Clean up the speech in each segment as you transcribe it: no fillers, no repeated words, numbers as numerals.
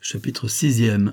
Chapitre 6e.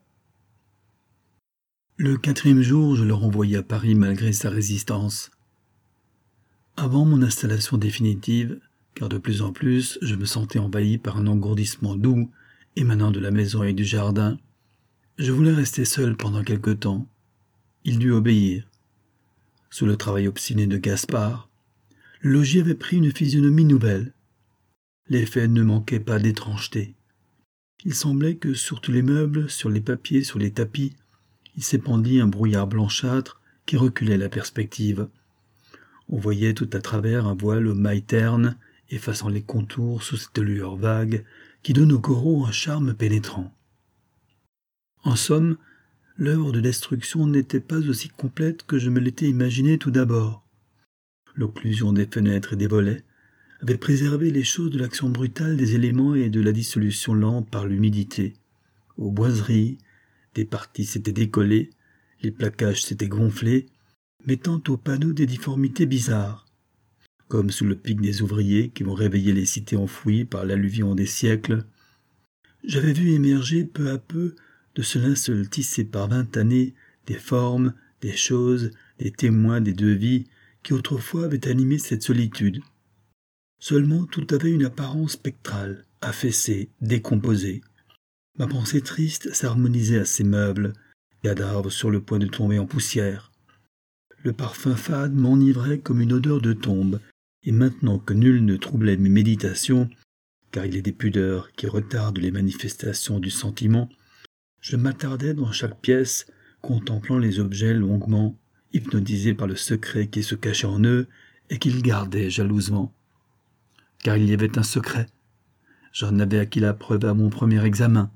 Le 4e jour, je le renvoyai à Paris malgré sa résistance. Avant mon installation définitive, car de plus en plus, je me sentais envahi par un engourdissement doux émanant de la maison et du jardin, je voulais rester seul pendant quelque temps. Il dut obéir. Sous le travail obstiné de Gaspard, le logis avait pris une physionomie nouvelle. Les faits ne manquaient pas d'étrangeté. Il semblait que sur tous les meubles, sur les papiers, sur les tapis, il s'épandit un brouillard blanchâtre qui reculait la perspective. On voyait tout à travers un voile aux mailles ternes, effaçant les contours sous cette lueur vague qui donne au coraux un charme pénétrant. En somme, l'œuvre de destruction n'était pas aussi complète que je me l'étais imaginé tout d'abord. L'occlusion des fenêtres et des volets avait préservé les choses de l'action brutale des éléments et de la dissolution lente par l'humidité. Aux boiseries, des parties s'étaient décollées, les placages s'étaient gonflés, mettant au panneau des difformités bizarres. Comme sous le pic des ouvriers qui vont réveiller les cités enfouies par l'alluvion des siècles, j'avais vu émerger peu à peu de ce linceul tissé par 20 années des formes, des choses, des témoins des deux vies qui autrefois avaient animé cette solitude. Seulement tout avait une apparence spectrale, affaissée, décomposée. Ma pensée triste s'harmonisait à ces meubles, cadavres sur le point de tomber en poussière. Le parfum fade m'enivrait comme une odeur de tombe, et maintenant que nul ne troublait mes méditations, car il est des pudeurs qui retardent les manifestations du sentiment, je m'attardais dans chaque pièce, contemplant les objets longuement, hypnotisé par le secret qui se cachait en eux et qu'ils gardaient jalousement. Car il y avait un secret. J'en avais acquis la preuve à mon premier examen.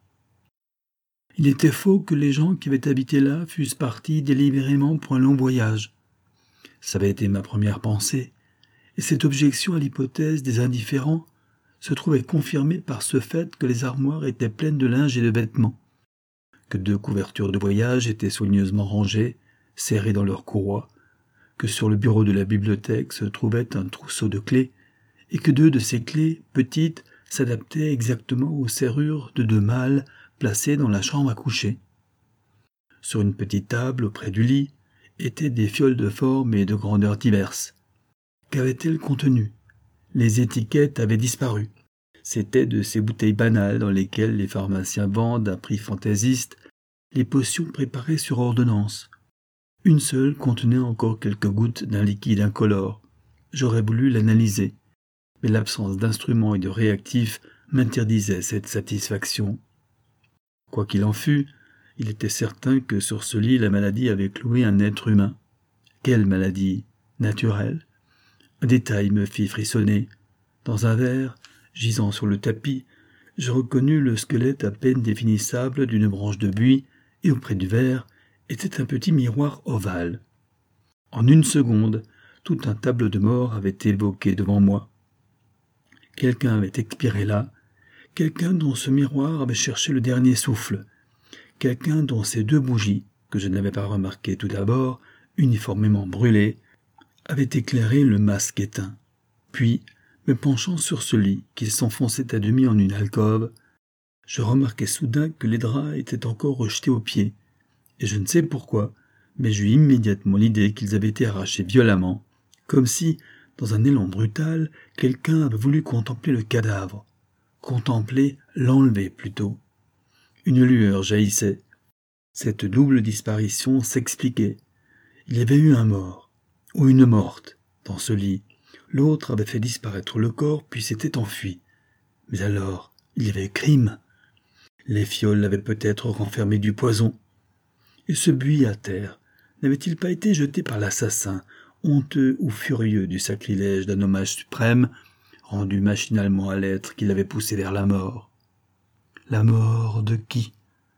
Il était faux que les gens qui avaient habité là fussent partis délibérément pour un long voyage. Ça avait été ma première pensée, et cette objection à l'hypothèse des indifférents se trouvait confirmée par ce fait que les armoires étaient pleines de linge et de vêtements, que 2 couvertures de voyage étaient soigneusement rangées, serrées dans leurs courroies, que sur le bureau de la bibliothèque se trouvait un trousseau de clés, et que 2 de ces clés, petites, s'adaptaient exactement aux serrures de 2 mâles placés dans la chambre à coucher. Sur une petite table auprès du lit étaient des fioles de forme et de grandeur diverses. Qu'avaient-elles contenu ? Les étiquettes avaient disparu. C'étaient de ces bouteilles banales dans lesquelles les pharmaciens vendent à prix fantaisiste les potions préparées sur ordonnance. Une seule contenait encore quelques gouttes d'un liquide incolore. J'aurais voulu l'analyser, mais l'absence d'instruments et de réactifs m'interdisait cette satisfaction. Quoi qu'il en fût, il était certain que sur ce lit la maladie avait cloué un être humain. Quelle maladie ? Naturelle ? Un détail me fit frissonner. Dans un verre, gisant sur le tapis, je reconnus le squelette à peine définissable d'une branche de buis, et auprès du verre était un petit miroir ovale. En une seconde, tout un tableau de mort avait évoqué devant moi. Quelqu'un avait expiré là, quelqu'un dont ce miroir avait cherché le dernier souffle, quelqu'un dont ces 2 bougies, que je n'avais pas remarquées tout d'abord, uniformément brûlées, avaient éclairé le masque éteint. Puis, me penchant sur ce lit qui s'enfonçait à demi en une alcôve, je remarquai soudain que les draps étaient encore rejetés aux pieds, et je ne sais pourquoi, mais j'eus immédiatement l'idée qu'ils avaient été arrachés violemment, comme si, dans un élan brutal, quelqu'un avait voulu contempler le cadavre. Contempler, l'enlever plutôt. Une lueur jaillissait. Cette double disparition s'expliquait. Il y avait eu un mort, ou une morte, dans ce lit. L'autre avait fait disparaître le corps, puis s'était enfui. Mais alors, il y avait eu crime. Les fioles avaient peut-être renfermé du poison. Et ce buis à terre, n'avait-il pas été jeté par l'assassin, honteux ou furieux du sacrilège d'un hommage suprême, rendu machinalement à l'être qui l'avait poussé vers la mort ? La mort de qui ?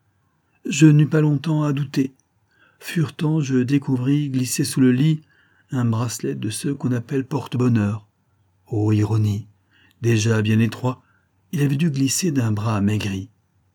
Je n'eus pas longtemps à douter. Furetant, je découvris, glissé sous le lit, un bracelet de ceux qu'on appelle porte-bonheur. Oh, ironie ! Déjà bien étroit, il avait dû glisser d'un bras amaigri.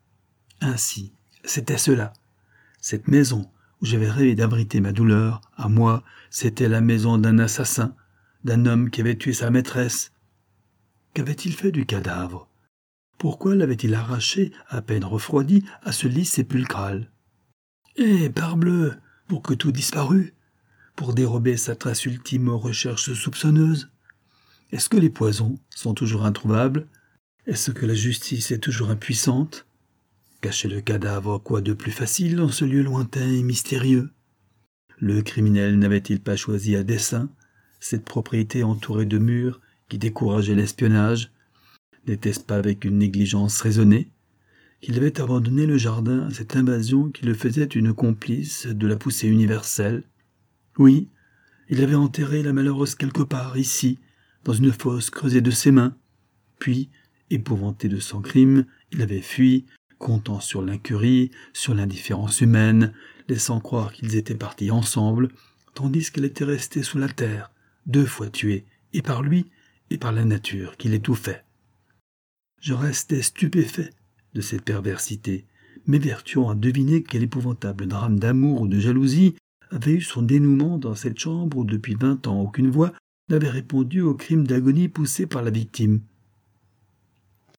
Ainsi, c'était cela. Cette maison où j'avais rêvé d'abriter ma douleur, à moi, c'était la maison d'un assassin, d'un homme qui avait tué sa maîtresse. Qu'avait-il fait du cadavre ? Pourquoi l'avait-il arraché, à peine refroidi, à ce lit sépulcral? Parbleu, pour que tout disparût, pour dérober sa trace ultime aux recherches soupçonneuses. Est-ce que les poisons sont toujours introuvables? Est-ce que la justice est toujours impuissante? Cacher le cadavre, quoi de plus facile dans ce lieu lointain et mystérieux? Le criminel n'avait-il pas choisi à dessein cette propriété entourée de murs qui décourageait l'espionnage? N'était-ce pas avec une négligence raisonnée qu'il avait abandonné le jardin à cette invasion qui le faisait une complice de la poussée universelle? Oui, il avait enterré la malheureuse quelque part, ici, dans une fosse creusée de ses mains. Puis, épouvanté de son crime, il avait fui, comptant sur l'incurie, sur l'indifférence humaine, laissant croire qu'ils étaient partis ensemble, tandis qu'elle était restée sous la terre, 2 fois tuée, et par lui, et par la nature qui l'étouffait. Je restais stupéfait de cette perversité, m'évertuant à deviner quel épouvantable drame d'amour ou de jalousie avait eu son dénouement dans cette chambre où depuis 20 ans aucune voix n'avait répondu au crime d'agonie poussé par la victime.